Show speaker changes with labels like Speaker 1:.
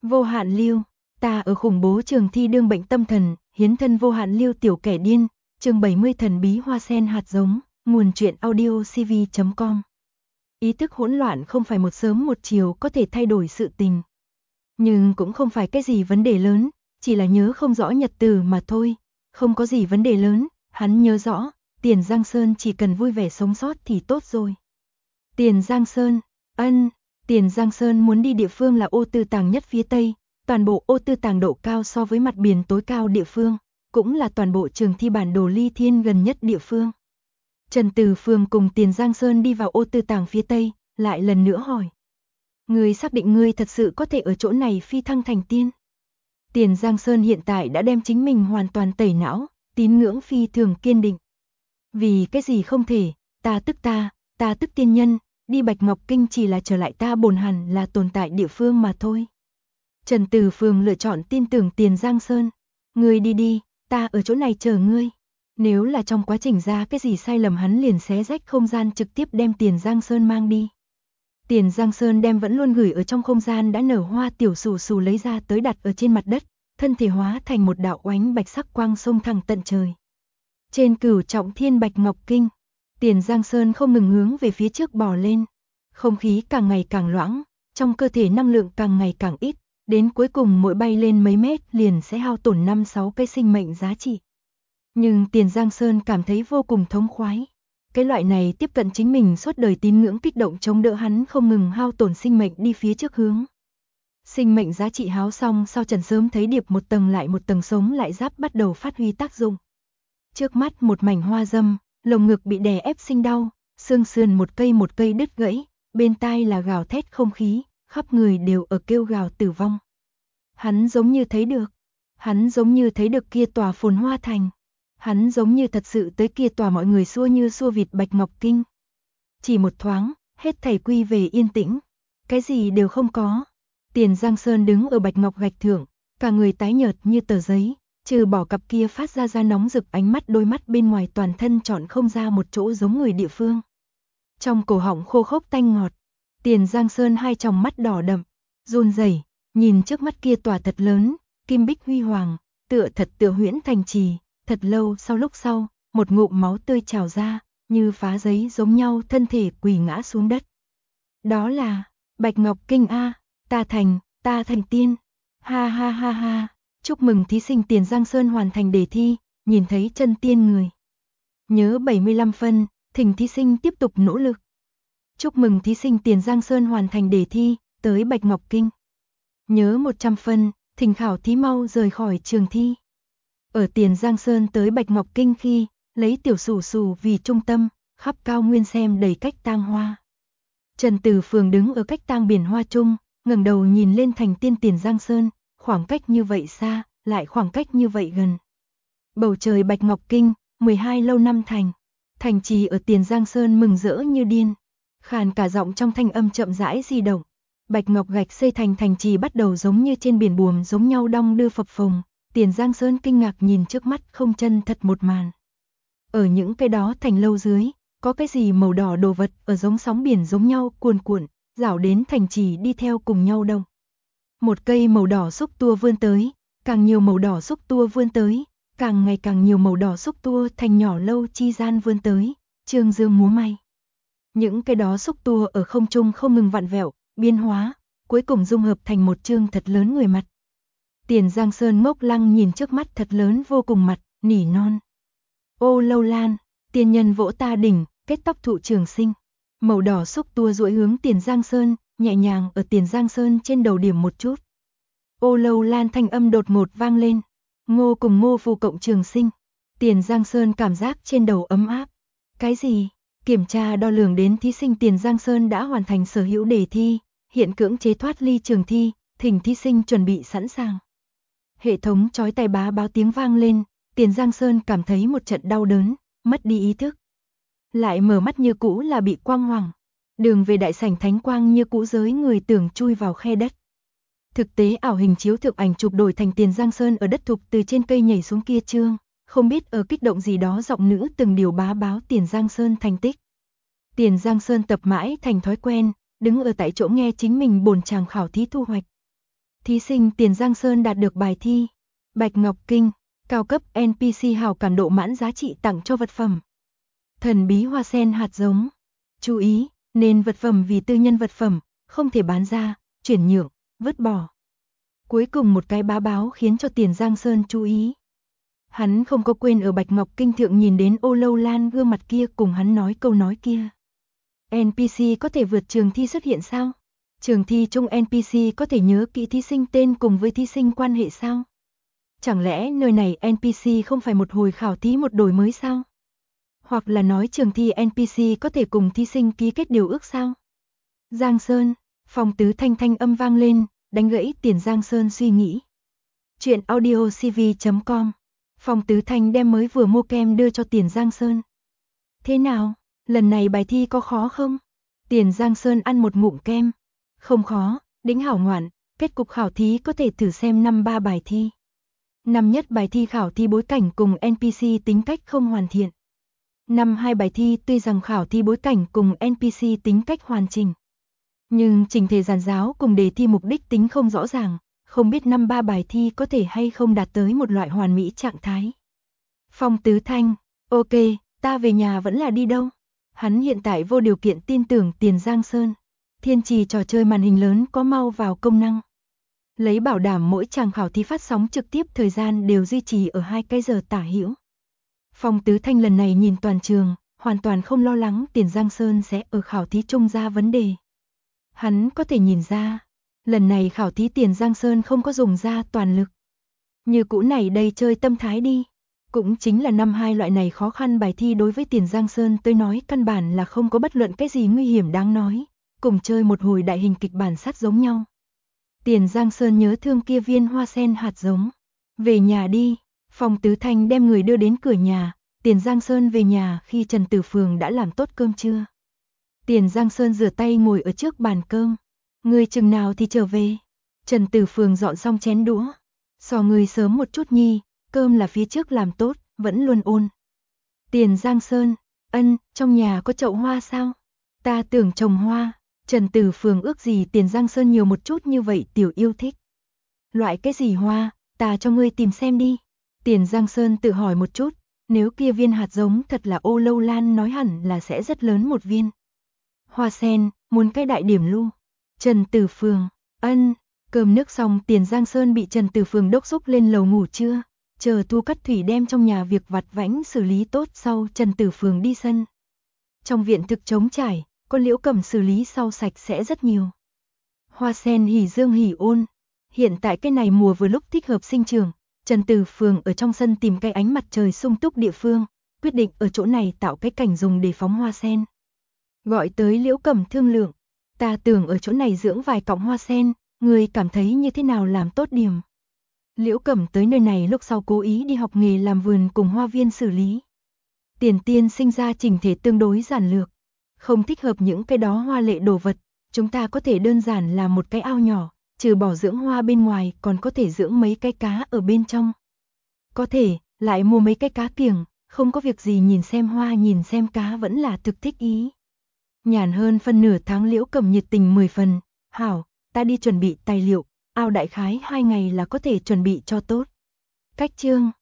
Speaker 1: Vô hạn lưu, ta ở khủng bố trường thi đương bệnh tâm thần, hiến thân vô hạn lưu tiểu kẻ điên, chương 70 thần bí hoa sen hạt giống, nguồn truyện audio cv.com. Ý thức hỗn loạn không phải một sớm một chiều có thể thay đổi sự tình. Nhưng cũng không phải cái gì vấn đề lớn, chỉ là nhớ không rõ nhật từ mà thôi, không có gì vấn đề lớn, hắn nhớ rõ, Tiền Giang Sơn chỉ cần vui vẻ sống sót thì tốt rồi. Tiền Giang Sơn, Tiền Giang Sơn muốn đi địa phương là Ô Tư Tàng nhất phía Tây, toàn bộ Ô Tư Tàng độ cao so với mặt biển tối cao địa phương, cũng là toàn bộ trường thi bản đồ ly thiên gần nhất địa phương. Trần Từ Phương cùng Tiền Giang Sơn đi vào Ô Tư Tàng phía Tây, lại lần nữa hỏi. Ngươi xác định ngươi thật sự có thể ở chỗ này phi thăng thành tiên? Tiền Giang Sơn hiện tại đã đem chính mình hoàn toàn tẩy não, tín ngưỡng phi thường kiên định. Vì cái gì không thể, ta tức tiên nhân, đi Bạch Ngọc Kinh chỉ là trở lại ta bổn hẳn là tồn tại địa phương mà thôi. Trần Từ Phương lựa chọn tin tưởng Tiền Giang Sơn. Ngươi đi đi, ta ở chỗ này chờ ngươi. Nếu là trong quá trình ra cái gì sai lầm hắn liền xé rách không gian trực tiếp đem Tiền Giang Sơn mang đi. Tiền Giang Sơn đem vẫn luôn gửi ở trong không gian đã nở hoa tiểu sù sù lấy ra tới đặt ở trên mặt đất, thân thể hóa thành một đạo oánh bạch sắc quang xông thẳng tận trời. Trên Cửu Trọng Thiên Bạch Ngọc Kinh, Tiền Giang Sơn không ngừng hướng về phía trước bò lên. Không khí càng ngày càng loãng, trong cơ thể năng lượng càng ngày càng ít, đến cuối cùng mỗi bay lên mấy mét liền sẽ hao tổn 5-6 cái sinh mệnh giá trị. Nhưng Tiền Giang Sơn cảm thấy vô cùng thống khoái. Cái loại này tiếp cận chính mình suốt đời tín ngưỡng kích động chống đỡ hắn không ngừng hao tổn sinh mệnh đi phía trước hướng. Sinh mệnh giá trị háo xong sau Trần sớm thấy điệp một tầng lại một tầng sống lại giáp bắt đầu phát huy tác dụng. Trước mắt một mảnh hoa dâm, lồng ngực bị đè ép sinh đau, xương sườn một cây đứt gãy, bên tai là gào thét không khí, khắp người đều ở kêu gào tử vong. Hắn giống như thấy được kia tòa phồn hoa thành. Hắn giống như thật sự tới kia tòa mọi người xua như xua vịt Bạch Ngọc Kinh. Chỉ một thoáng, hết thảy quy về yên tĩnh, cái gì đều không có. Tiền Giang Sơn đứng ở Bạch Ngọc gạch thượng, cả người tái nhợt như tờ giấy, trừ bỏ cặp kia phát ra nóng rực ánh mắt đôi mắt bên ngoài toàn thân chọn không ra một chỗ giống người địa phương. Trong cổ họng khô khốc tanh ngọt, Tiền Giang Sơn hai tròng mắt đỏ đậm, run rẩy, nhìn trước mắt kia tòa thật lớn, kim bích huy hoàng, tựa huyễn thành trì. Thật lâu lúc sau, một ngụm máu tươi trào ra, như phá giấy giống nhau thân thể quỳ ngã xuống đất. Đó là, Bạch Ngọc Kinh a, ta thành tiên, ha ha ha ha, chúc mừng thí sinh Tiền Giang Sơn hoàn thành đề thi, nhìn thấy chân tiên người. Nhớ 75 phân, thỉnh thí sinh tiếp tục nỗ lực. Chúc mừng thí sinh Tiền Giang Sơn hoàn thành đề thi, tới Bạch Ngọc Kinh. Nhớ 100 phân, thỉnh khảo thí mau rời khỏi trường thi. Ở Tiền Giang Sơn tới Bạch Ngọc Kinh khi, lấy tiểu sù sù vì trung tâm, khắp cao nguyên xem đầy cách tang hoa. Trần Từ Phương đứng ở cách tang biển hoa trung, ngẩng đầu nhìn lên thành tiên Tiền Giang Sơn, khoảng cách như vậy xa, lại khoảng cách như vậy gần. Bầu trời Bạch Ngọc Kinh, 12 lâu năm thành trì ở Tiền Giang Sơn mừng rỡ như điên, khàn cả giọng trong thanh âm chậm rãi di động. Bạch Ngọc gạch xây thành trì bắt đầu giống như trên biển buồm giống nhau đong đưa phập phồng. Tiền Giang Sơn kinh ngạc nhìn trước mắt không chân thật một màn. Ở những cái đó thành lâu dưới, có cái gì màu đỏ đồ vật ở giống sóng biển giống nhau cuồn cuộn, rảo đến thành trì đi theo cùng nhau đông. Một cây màu đỏ xúc tua vươn tới, càng nhiều màu đỏ xúc tua vươn tới, càng ngày càng nhiều màu đỏ xúc tua thành nhỏ lâu chi gian vươn tới, trương dương múa may. Những cái đó xúc tua ở không trung không ngừng vặn vẹo, biến hóa, cuối cùng dung hợp thành một trương thật lớn người mặt. Tiền Giang Sơn ngốc lăng nhìn trước mắt thật lớn vô cùng mặt, nỉ non. Ô Lâu Lan, tiên nhân vỗ ta đỉnh, kết tóc thụ trường sinh. Màu đỏ xúc tua duỗi hướng Tiền Giang Sơn, nhẹ nhàng ở Tiền Giang Sơn trên đầu điểm một chút. Ô Lâu Lan thanh âm đột ngột vang lên. Ngô cùng Ngô phù cộng trường sinh. Tiền Giang Sơn cảm giác trên đầu ấm áp. Cái gì? Kiểm tra đo lường đến thí sinh Tiền Giang Sơn đã hoàn thành sở hữu đề thi, hiện cưỡng chế thoát ly trường thi, thỉnh thí sinh chuẩn bị sẵn sàng. Hệ thống chói tai báo tiếng vang lên, Tiền Giang Sơn cảm thấy một trận đau đớn, mất đi ý thức. Lại mở mắt như cũ là bị quang hoàng. Đường về đại sảnh thánh quang như cũ giới người tưởng chui vào khe đất. Thực tế ảo hình chiếu thực ảnh chụp đổi thành Tiền Giang Sơn ở đất thục từ trên cây nhảy xuống kia trương, không biết ở kích động gì đó giọng nữ từng điều báo Tiền Giang Sơn thành tích. Tiền Giang Sơn tập mãi thành thói quen, đứng ở tại chỗ nghe chính mình bổn chàng khảo thí thu hoạch. Thí sinh Tiền Giang Sơn đạt được bài thi. Bạch Ngọc Kinh, cao cấp NPC hào cảm độ mãn giá trị tặng cho vật phẩm. Thần bí hoa sen hạt giống. Chú ý, nên vật phẩm vì tư nhân vật phẩm, không thể bán ra, chuyển nhượng, vứt bỏ. Cuối cùng một cái bá báo khiến cho Tiền Giang Sơn chú ý. Hắn không có quên ở Bạch Ngọc Kinh thượng nhìn đến Ô Lâu Lan gương mặt kia cùng hắn nói câu nói kia. NPC có thể vượt trường thi xuất hiện sao? Trường thi chung NPC có thể nhớ kỹ thí sinh tên cùng với thí sinh quan hệ sao? Chẳng lẽ nơi này NPC không phải một hồi khảo thí một đổi mới sao? Hoặc là nói trường thi NPC có thể cùng thí sinh ký kết điều ước sao? Giang Sơn, Phong Tứ Thanh thanh âm vang lên, đánh gãy Tiền Giang Sơn suy nghĩ. Chuyện audio cv.com. Phong Tứ Thanh đem mới vừa mua kem đưa cho Tiền Giang Sơn. Thế nào, lần này bài thi có khó không? Tiền Giang Sơn ăn một ngụm kem. Không khó, đĩnh hảo ngoạn, kết cục khảo thí có thể thử xem năm 3 bài thi. Năm nhất bài thi khảo thí bối cảnh cùng NPC tính cách không hoàn thiện. Năm 2 bài thi tuy rằng khảo thí bối cảnh cùng NPC tính cách hoàn chỉnh. Nhưng trình thể giản giáo cùng đề thi mục đích tính không rõ ràng, không biết năm 3 bài thi có thể hay không đạt tới một loại hoàn mỹ trạng thái. Phong Tứ Thanh, ok, ta về nhà vẫn là đi đâu? Hắn hiện tại vô điều kiện tin tưởng Tiền Giang Sơn. Thiên trì trò chơi màn hình lớn có mau vào công năng. Lấy bảo đảm mỗi chàng khảo thí phát sóng trực tiếp thời gian đều duy trì ở 2 cái giờ tả hữu. Phong Tứ Thanh lần này nhìn toàn trường, hoàn toàn không lo lắng Tiền Giang Sơn sẽ ở khảo thí chung ra vấn đề. Hắn có thể nhìn ra, lần này khảo thí Tiền Giang Sơn không có dùng ra toàn lực. Như cũ này đây chơi tâm thái đi. Cũng chính là năm 2 loại này khó khăn bài thi đối với Tiền Giang Sơn tôi nói căn bản là không có bất luận cái gì nguy hiểm đáng nói. Cùng chơi một hồi đại hình kịch bản sát giống nhau. Tiền Giang Sơn nhớ thương kia viên hoa sen hạt giống. Về nhà đi, Phong Tứ Thanh đem người đưa đến cửa nhà. Tiền Giang Sơn về nhà khi Trần Tử Phường đã làm tốt cơm trưa. Tiền Giang Sơn rửa tay ngồi ở trước bàn cơm. Người chừng nào thì trở về. Trần Tử Phường dọn xong chén đũa. So người sớm một chút nhi, cơm là phía trước làm tốt, vẫn luôn ôn. Tiền Giang Sơn, ân, trong nhà có chậu hoa sao? Ta tưởng trồng hoa. Trần Tử Phường ước gì Tiền Giang Sơn nhiều một chút như vậy tiểu yêu thích. Loại cái gì hoa, ta cho ngươi tìm xem đi. Tiền Giang Sơn tự hỏi một chút, nếu kia viên hạt giống thật là Ô Lâu Lan nói hẳn là sẽ rất lớn một viên. Hoa sen, muốn cái đại điểm lu. Trần Tử Phường, ân, cơm nước xong Tiền Giang Sơn bị Trần Tử Phường đốc xúc lên lầu ngủ trưa. Chờ Thu Cắt Thủy đem trong nhà việc vặt vãnh xử lý tốt sau Trần Tử Phường đi sân. Trong viện thực trống trải, con Liễu Cẩm xử lý sau sạch sẽ rất nhiều. Hoa sen hỉ dương hỉ ôn. Hiện tại cái này mùa vừa lúc thích hợp sinh trưởng, Trần Tử Phường ở trong sân tìm cái ánh mặt trời sung túc địa phương, quyết định ở chỗ này tạo cái cảnh dùng để phóng hoa sen. Gọi tới Liễu Cẩm thương lượng, ta tưởng ở chỗ này dưỡng vài cọng hoa sen, người cảm thấy như thế nào làm tốt điểm. Liễu Cẩm tới nơi này lúc sau cố ý đi học nghề làm vườn cùng hoa viên xử lý. Tiền Tiên sinh ra chỉnh thể tương đối giản lược, không thích hợp những cái đó hoa lệ đồ vật, chúng ta có thể đơn giản làm một cái ao nhỏ, trừ bỏ dưỡng hoa bên ngoài còn có thể dưỡng mấy cái cá ở bên trong. Có thể, lại mua mấy cái cá kiểng, không có việc gì nhìn xem hoa nhìn xem cá vẫn là thực thích ý. Nhàn hơn phân nửa tháng Liễu Cẩm nhiệt tình 10 phần, hảo, ta đi chuẩn bị tài liệu, ao đại khái 2 ngày là có thể chuẩn bị cho tốt. Cách chương